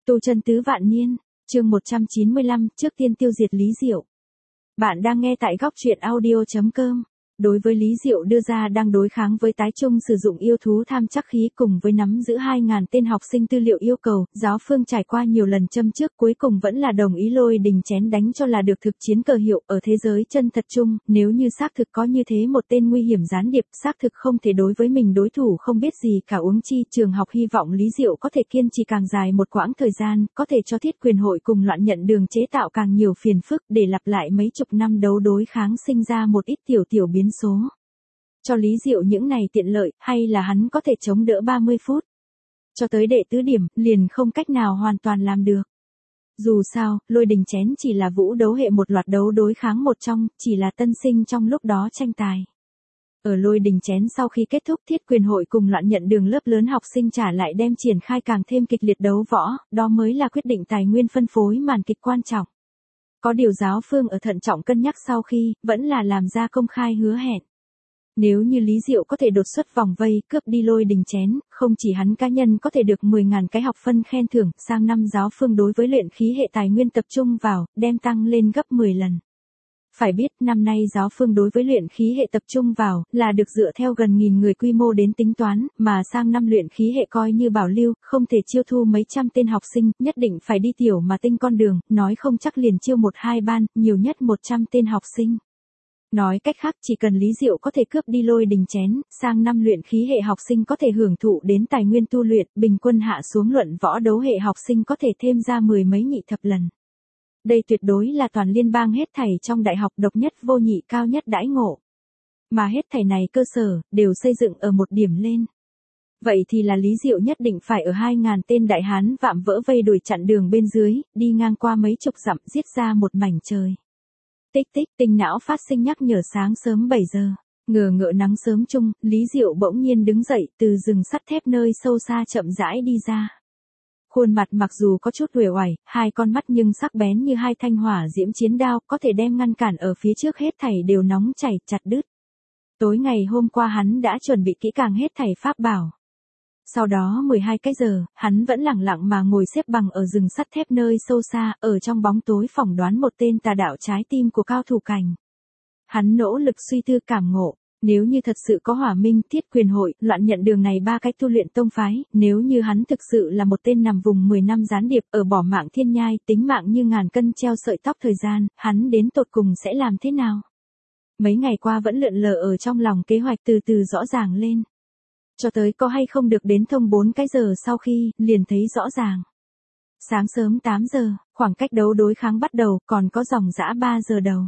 Tu chân tứ vạn niên, chương 195, trước tiên tiêu diệt Lý Diệu. Bạn đang nghe tại góc truyện audio.com. Đối với Lý Diệu đưa ra đang đối kháng với tái trung sử dụng yêu thú tham chắc khí cùng với nắm giữ 2.000 tên học sinh tư liệu yêu cầu, giáo phương trải qua nhiều lần châm trước cuối cùng vẫn là đồng ý Lôi Đình chén đánh cho là được thực chiến cờ hiệu ở thế giới chân thật chung, nếu như xác thực có như thế một tên nguy hiểm gián điệp, xác thực không thể đối với mình đối thủ không biết gì cả huống chi trường học hy vọng Lý Diệu có thể kiên trì càng dài một quãng thời gian, có thể cho thiết quyền hội cùng loạn nhận đường chế tạo càng nhiều phiền phức để lặp lại mấy chục năm đấu đối kháng sinh ra một ít tiểu biến số. Cho Lý Diệu những này tiện lợi, hay là hắn có thể chống đỡ 30 phút. Cho tới đệ tứ điểm, liền không cách nào hoàn toàn làm được. Dù sao, Lôi Đình chén chỉ là vũ đấu hệ một loạt đấu đối kháng một trong, chỉ là tân sinh trong lúc đó tranh tài. Ở Lôi Đình chén sau khi kết thúc thiết quyền hội cùng loạn nhận đường lớp lớn học sinh trả lại đem triển khai càng thêm kịch liệt đấu võ, đó mới là quyết định tài nguyên phân phối màn kịch quan trọng. Có điều giáo phương ở thận trọng cân nhắc sau khi, vẫn là làm ra công khai hứa hẹn. Nếu như Lý Diệu có thể đột xuất vòng vây, cướp đi Lôi Đình chén, không chỉ hắn cá nhân có thể được 10.000 cái học phân khen thưởng, sang năm giáo phương đối với luyện khí hệ tài nguyên tập trung vào, đem tăng lên gấp 10 lần. Phải biết, năm nay giáo phương đối với luyện khí hệ tập trung vào, là được dựa theo gần 1.000 người quy mô đến tính toán, mà sang năm luyện khí hệ coi như bảo lưu, không thể chiêu thu mấy trăm tên học sinh, nhất định phải đi tiểu mà tinh con đường, nói không chắc liền chiêu 1-2 ban, nhiều nhất 100 tên học sinh. Nói cách khác chỉ cần Lý Diệu có thể cướp đi Lôi Đình chén, sang năm luyện khí hệ học sinh có thể hưởng thụ đến tài nguyên tu luyện, bình quân hạ xuống luận võ đấu hệ học sinh có thể thêm ra 10 mấy nhị thập lần. Đây tuyệt đối là toàn liên bang hết thảy trong đại học độc nhất vô nhị cao nhất đãi ngộ. Mà hết thảy này cơ sở, đều xây dựng ở một điểm lên. Vậy thì là Lý Diệu nhất định phải ở 2.000 tên đại hán vạm vỡ vây đuổi chặn đường bên dưới, đi ngang qua mấy chục dặm giết ra một mảnh trời. Tích tích, tinh não phát sinh nhắc nhở sáng sớm 7 giờ. Ngờ ngợ nắng sớm chung, Lý Diệu bỗng nhiên đứng dậy từ rừng sắt thép nơi sâu xa chậm rãi đi ra. Khuôn mặt mặc dù có chút uể oải, hai con mắt nhưng sắc bén như hai thanh hỏa diễm chiến đao, có thể đem ngăn cản ở phía trước hết thảy đều nóng chảy chặt đứt. Tối ngày hôm qua hắn đã chuẩn bị kỹ càng hết thảy pháp bảo. Sau đó 12 cái giờ, hắn vẫn lẳng lặng mà ngồi xếp bằng ở rừng sắt thép nơi sâu xa, ở trong bóng tối phỏng đoán một tên tà đạo trái tim của cao thủ cảnh. Hắn nỗ lực suy tư cảm ngộ, nếu như thật sự có Hỏa Minh, Thiết quyền hội, loạn nhận đường này ba cái tu luyện tông phái, nếu như hắn thực sự là một tên nằm vùng 10 năm gián điệp ở bỏ mạng thiên nhai, tính mạng như ngàn cân treo sợi tóc thời gian, hắn đến tột cùng sẽ làm thế nào? Mấy ngày qua vẫn lượn lờ ở trong lòng kế hoạch từ từ rõ ràng lên. Cho tới có hay không được đến thông 4 cái giờ sau khi, liền thấy rõ ràng. Sáng sớm 8 giờ, khoảng cách đấu đối kháng bắt đầu, còn có dòng dã 3 giờ đầu.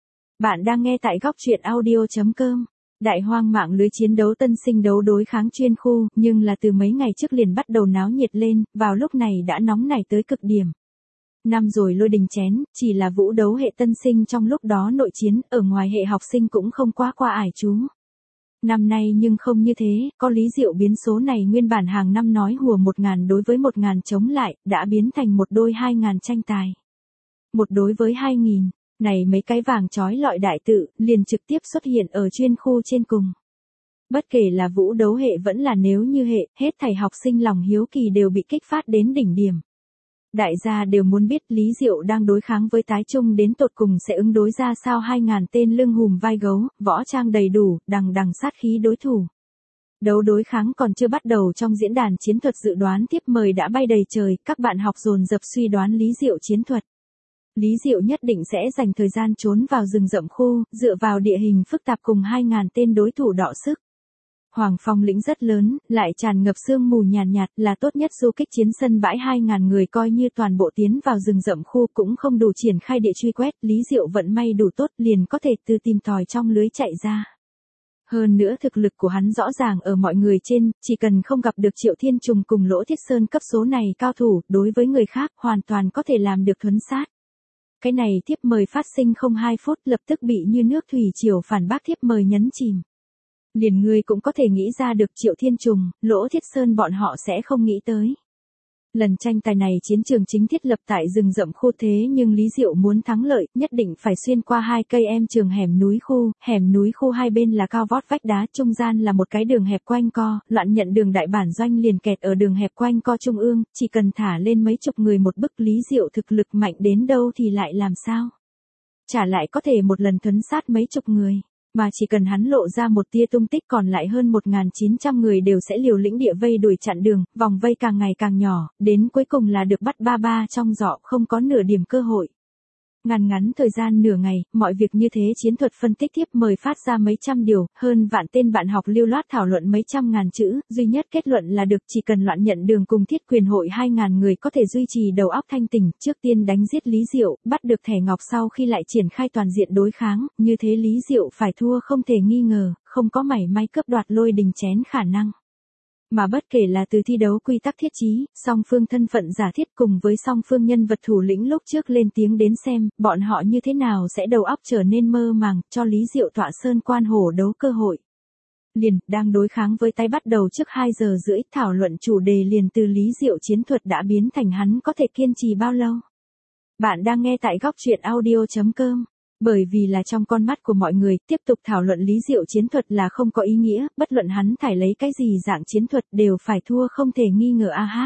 Bạn đang nghe tại góc truyện audio.com. Đại hoang mạng lưới chiến đấu tân sinh đấu đối kháng chuyên khu, nhưng là từ mấy ngày trước liền bắt đầu náo nhiệt lên, vào lúc này đã nóng nảy tới cực điểm. Năm rồi Lôi Đình chén, chỉ là vũ đấu hệ tân sinh trong lúc đó nội chiến, ở ngoài hệ học sinh cũng không quá qua ải chú. Năm nay nhưng không như thế, có Lý Diệu biến số này nguyên bản hàng năm nói hùa 1.000 đối với 1.000 chống lại, đã biến thành một đôi 2.000 tranh tài. Một đối với 2.000, này mấy cái vàng chói lọi đại tự, liền trực tiếp xuất hiện ở chuyên khu trên cùng. Bất kể là vũ đấu hệ vẫn là nếu như hệ, hết thảy học sinh lòng hiếu kỳ đều bị kích phát đến đỉnh điểm. Đại gia đều muốn biết Lý Diệu đang đối kháng với tái trung đến tột cùng sẽ ứng đối ra sao 2.000 tên lưng hùm vai gấu, võ trang đầy đủ, đằng đằng sát khí đối thủ. Đấu đối kháng còn chưa bắt đầu trong diễn đàn chiến thuật dự đoán tiếp mời đã bay đầy trời, các bạn học dồn dập suy đoán Lý Diệu chiến thuật. Lý Diệu nhất định sẽ dành thời gian trốn vào rừng rậm khu, dựa vào địa hình phức tạp cùng 2.000 tên đối thủ đọ sức. Hoàng Phong lĩnh rất lớn, lại tràn ngập sương mù nhàn nhạt, là tốt nhất du kích chiến sân bãi 2.000 người coi như toàn bộ tiến vào rừng rậm khu cũng không đủ triển khai địa truy quét, Lý Diệu vận may đủ tốt liền có thể từ tìm tòi trong lưới chạy ra. Hơn nữa thực lực của hắn rõ ràng ở mọi người trên, chỉ cần không gặp được Triệu Thiên Trùng cùng Lỗ Thiết Sơn cấp số này cao thủ, đối với người khác hoàn toàn có thể làm được thuấn sát. Cái này thiếp mời phát sinh không 2 phút lập tức bị như nước thủy triều phản bác thiếp mời nhấn chìm. Liền ngươi cũng có thể nghĩ ra được Triệu Thiên Trùng, Lỗ Thiết Sơn bọn họ sẽ không nghĩ tới. Lần tranh tài này chiến trường chính thiết lập tại rừng rậm khu thế nhưng Lý Diệu muốn thắng lợi, nhất định phải xuyên qua 2 cây em trường hẻm núi khu hai bên là cao vót vách đá, trung gian là một cái đường hẹp quanh co, loạn nhận đường đại bản doanh liền kẹt ở đường hẹp quanh co trung ương, chỉ cần thả lên mấy chục người một bức, Lý Diệu thực lực mạnh đến đâu thì lại làm sao? Trả lại có thể một lần thuấn sát mấy chục người. Mà chỉ cần hắn lộ ra một tia tung tích, còn lại hơn 1.900 người đều sẽ liều lĩnh địa vây đuổi chặn đường, vòng vây càng ngày càng nhỏ, đến cuối cùng là được bắt ba ba trong giỏ, không có nửa điểm cơ hội. Ngắn thời gian nửa ngày, mọi việc như thế chiến thuật phân tích tiếp mời phát ra mấy trăm điều, hơn vạn tên bạn học lưu loát thảo luận mấy trăm ngàn chữ, duy nhất kết luận là được chỉ cần loạn nhận đường cùng thiết quyền hội 2.000 người có thể duy trì đầu óc thanh tỉnh, trước tiên đánh giết Lý Diệu, bắt được thẻ ngọc sau khi lại triển khai toàn diện đối kháng, như thế Lý Diệu phải thua không thể nghi ngờ, không có mảy may cướp đoạt Lôi Đình chén khả năng. Mà bất kể là từ thi đấu quy tắc thiết trí, song phương thân phận giả thiết cùng với song phương nhân vật thủ lĩnh lúc trước lên tiếng đến xem, bọn họ như thế nào sẽ đầu óc trở nên mơ màng, cho Lý Diệu tọa sơn quan hổ đấu cơ hội. Liền, đang đối kháng với tay bắt đầu trước 2 giờ rưỡi, thảo luận chủ đề liền từ Lý Diệu chiến thuật đã biến thành hắn có thể kiên trì bao lâu. Bạn đang nghe tại góc truyện audio.com. Bởi vì là trong con mắt của mọi người, tiếp tục thảo luận Lý Diệu chiến thuật là không có ý nghĩa, bất luận hắn thải lấy cái gì dạng chiến thuật đều phải thua không thể nghi ngờ a.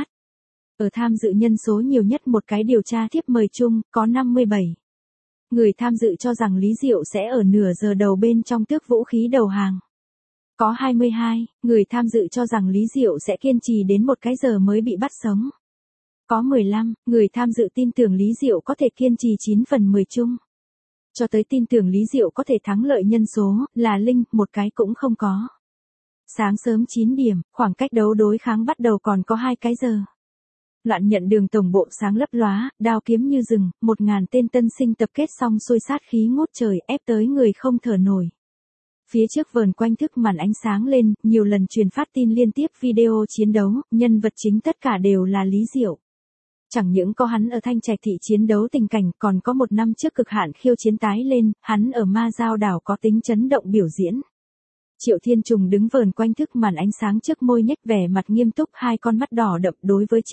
Ở tham dự nhân số nhiều nhất một cái điều tra thiếp mời chung, có 57 người tham dự cho rằng Lý Diệu sẽ ở nửa giờ đầu bên trong tước vũ khí đầu hàng. Có 22 người tham dự cho rằng Lý Diệu sẽ kiên trì đến 1 cái giờ mới bị bắt sống. Có 15 người tham dự tin tưởng Lý Diệu có thể kiên trì 9 phần 10 chung. Cho tới tin tưởng Lý Diệu có thể thắng lợi nhân số, là linh, một cái cũng không có. Sáng sớm 9 điểm, khoảng cách đấu đối kháng bắt đầu còn có 2 cái giờ. Loạn nhận đường tổng bộ sáng lấp lóa, đao kiếm như rừng, 1.000 tên tân sinh tập kết xong xuôi sát khí ngút trời, ép tới người không thở nổi. Phía trước vờn quanh thức màn ánh sáng lên, nhiều lần truyền phát tin liên tiếp video chiến đấu, nhân vật chính tất cả đều là Lý Diệu. Chẳng những có hắn ở Thanh Trạch thị chiến đấu tình cảnh, còn có 1 năm trước cực hạn khiêu chiến tái lên, hắn ở Ma Giao đảo có tính chấn động biểu diễn. Triệu Thiên Trùng đứng vờn quanh thức màn ánh sáng trước môi nhếch vẻ mặt nghiêm túc, 2 con mắt đỏ đậm đối với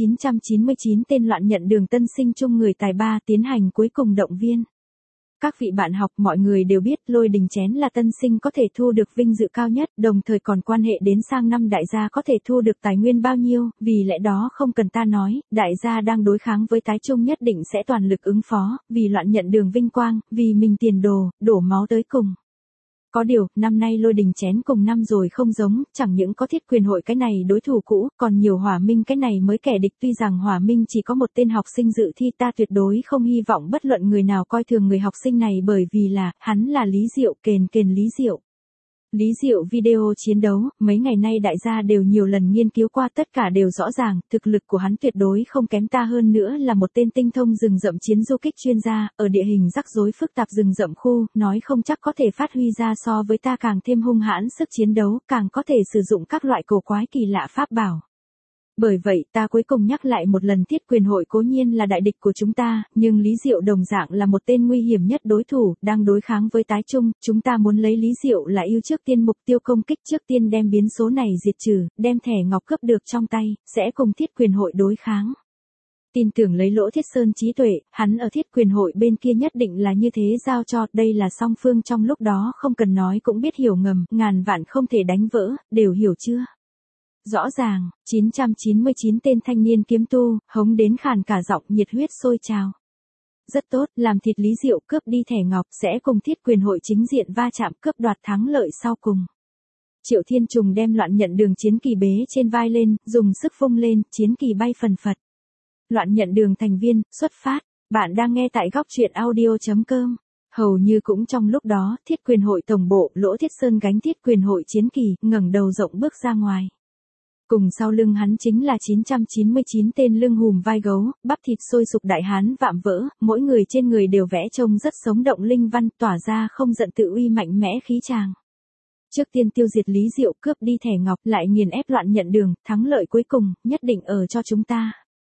999 tên loạn nhận đường tân sinh chung người tài ba tiến hành cuối cùng động viên. Các vị bạn học, mọi người đều biết Lôi Đình chén là tân sinh có thể thu được vinh dự cao nhất, đồng thời còn quan hệ đến sang năm đại gia có thể thu được tài nguyên bao nhiêu, vì lẽ đó không cần ta nói, đại gia đang đối kháng với tái trung nhất định sẽ toàn lực ứng phó, vì loạn nhận đường vinh quang, vì mình tiền đồ, đổ máu tới cùng. Có điều, năm nay Lôi Đình chén cùng năm rồi không giống, chẳng những có thiết quyền hội cái này đối thủ cũ, còn nhiều Hỏa Minh cái này mới kẻ địch. Tuy rằng Hỏa Minh chỉ có 1 tên học sinh dự thi, ta tuyệt đối không hy vọng bất luận người nào coi thường người học sinh này, bởi vì là, hắn là Lý Diệu, kền Lý Diệu. Lý Diệu video chiến đấu, mấy ngày nay đại gia đều nhiều lần nghiên cứu qua, tất cả đều rõ ràng, thực lực của hắn tuyệt đối không kém ta, hơn nữa là một tên tinh thông rừng rậm chiến du kích chuyên gia, ở địa hình rắc rối phức tạp rừng rậm khu, nói không chắc có thể phát huy ra so với ta càng thêm hung hãn sức chiến đấu, càng có thể sử dụng các loại cổ quái kỳ lạ pháp bảo. Bởi vậy, ta cuối cùng nhắc lại một lần, thiết quyền hội cố nhiên là đại địch của chúng ta, nhưng Lý Diệu đồng dạng là một tên nguy hiểm nhất đối thủ, đang đối kháng với tái trung, chúng ta muốn lấy Lý Diệu là ưu trước tiên mục tiêu công kích, trước tiên đem biến số này diệt trừ, đem thẻ ngọc cướp được trong tay, sẽ cùng thiết quyền hội đối kháng. Tin tưởng lấy Lỗ Thiết Sơn trí tuệ, hắn ở thiết quyền hội bên kia nhất định là như thế giao cho, đây là song phương trong lúc đó không cần nói cũng biết hiểu ngầm, ngàn vạn không thể đánh vỡ, đều hiểu chưa? Rõ ràng, 999 tên thanh niên kiếm tu, hống đến khàn cả giọng, nhiệt huyết sôi trào. Rất tốt, làm thịt Lý Diệu, cướp đi thẻ ngọc, sẽ cùng thiết quyền hội chính diện va chạm, cướp đoạt thắng lợi sau cùng. Triệu Thiên Trùng đem loạn nhận đường chiến kỳ bế trên vai lên, dùng sức vung lên, chiến kỳ bay phần phật. Loạn nhận đường thành viên, xuất phát. Bạn đang nghe tại góc truyện audio.com. Hầu như cũng trong lúc đó, thiết quyền hội tổng bộ, Lỗ Thiết Sơn gánh thiết quyền hội chiến kỳ, ngẩng đầu rộng bước ra ngoài. Cùng sau lưng hắn chính là 999 tên lưng hùm vai gấu, bắp thịt sôi sục đại hán vạm vỡ, mỗi người trên người đều vẽ trông rất sống động linh văn, tỏa ra không giận tự uy mạnh mẽ khí tràng. Trước tiên tiêu diệt Lý Diệu, cướp đi thẻ ngọc, lại nghiền ép loạn nhận đường, thắng lợi cuối cùng, nhất định ở cho chúng ta.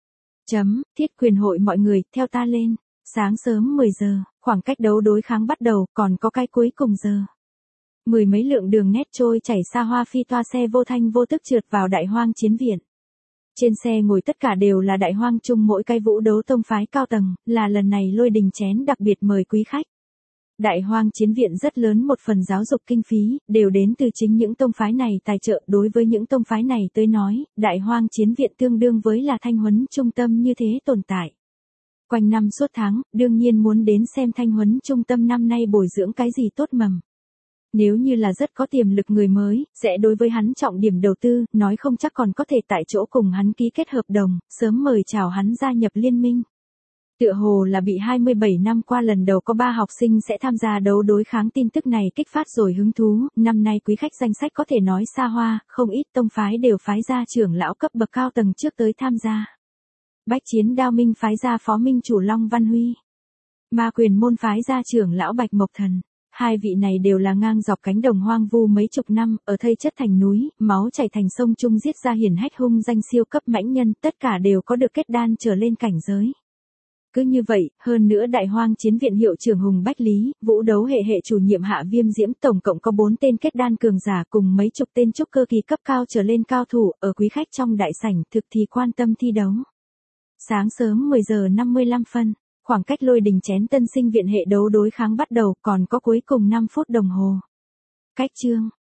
Thiết quyền hội mọi người, theo ta lên. Sáng sớm 10 giờ, khoảng cách đấu đối kháng bắt đầu, còn có cái cuối cùng giờ. 10 mấy lượng đường nét trôi chảy xa hoa phi toa xe vô thanh vô tức trượt vào đại hoang chiến viện. Trên xe ngồi tất cả đều là đại hoang chung mỗi cái vũ đấu tông phái cao tầng, là lần này Lôi Đình chén đặc biệt mời quý khách. Đại hoang chiến viện rất lớn, một phần giáo dục kinh phí, đều đến từ chính những tông phái này tài trợ. Đối với những tông phái này tới nói, đại hoang chiến viện tương đương với là thanh huấn trung tâm như thế tồn tại. Quanh năm suốt tháng, đương nhiên muốn đến xem thanh huấn trung tâm năm nay bồi dưỡng cái gì tốt mầm. Nếu như là rất có tiềm lực người mới, sẽ đối với hắn trọng điểm đầu tư, nói không chắc còn có thể tại chỗ cùng hắn ký kết hợp đồng, sớm mời chào hắn gia nhập liên minh. Tựa hồ là bị 27 năm qua lần đầu có 3 học sinh sẽ tham gia đấu đối kháng tin tức này kích phát rồi hứng thú, năm nay quý khách danh sách có thể nói xa hoa, không ít tông phái đều phái ra trưởng lão cấp bậc cao tầng trước tới tham gia. Bách Chiến Đao Minh phái ra phó minh chủ Long Văn Huy. Ma Quyền Môn phái ra trưởng lão Bạch Mộc Thần. Hai vị này đều là ngang dọc cánh đồng hoang vu mấy chục năm, ở thây chất thành núi, máu chảy thành sông chung giết ra hiển hách hung danh siêu cấp mãnh nhân, tất cả đều có được kết đan trở lên cảnh giới. Cứ như vậy, hơn nữa đại hoang chiến viện hiệu trưởng Hùng Bách Lý, vũ đấu hệ chủ nhiệm Hạ Viêm Diễm tổng cộng có 4 tên kết đan cường giả cùng mấy chục tên trúc cơ kỳ cấp cao trở lên cao thủ, ở quý khách trong đại sảnh thực thì quan tâm thi đấu. Sáng sớm 10 giờ 55 phân, khoảng cách Lôi Đình chén tân sinh viện hệ đấu đối kháng bắt đầu, còn có cuối cùng 5 phút đồng hồ. Cách chương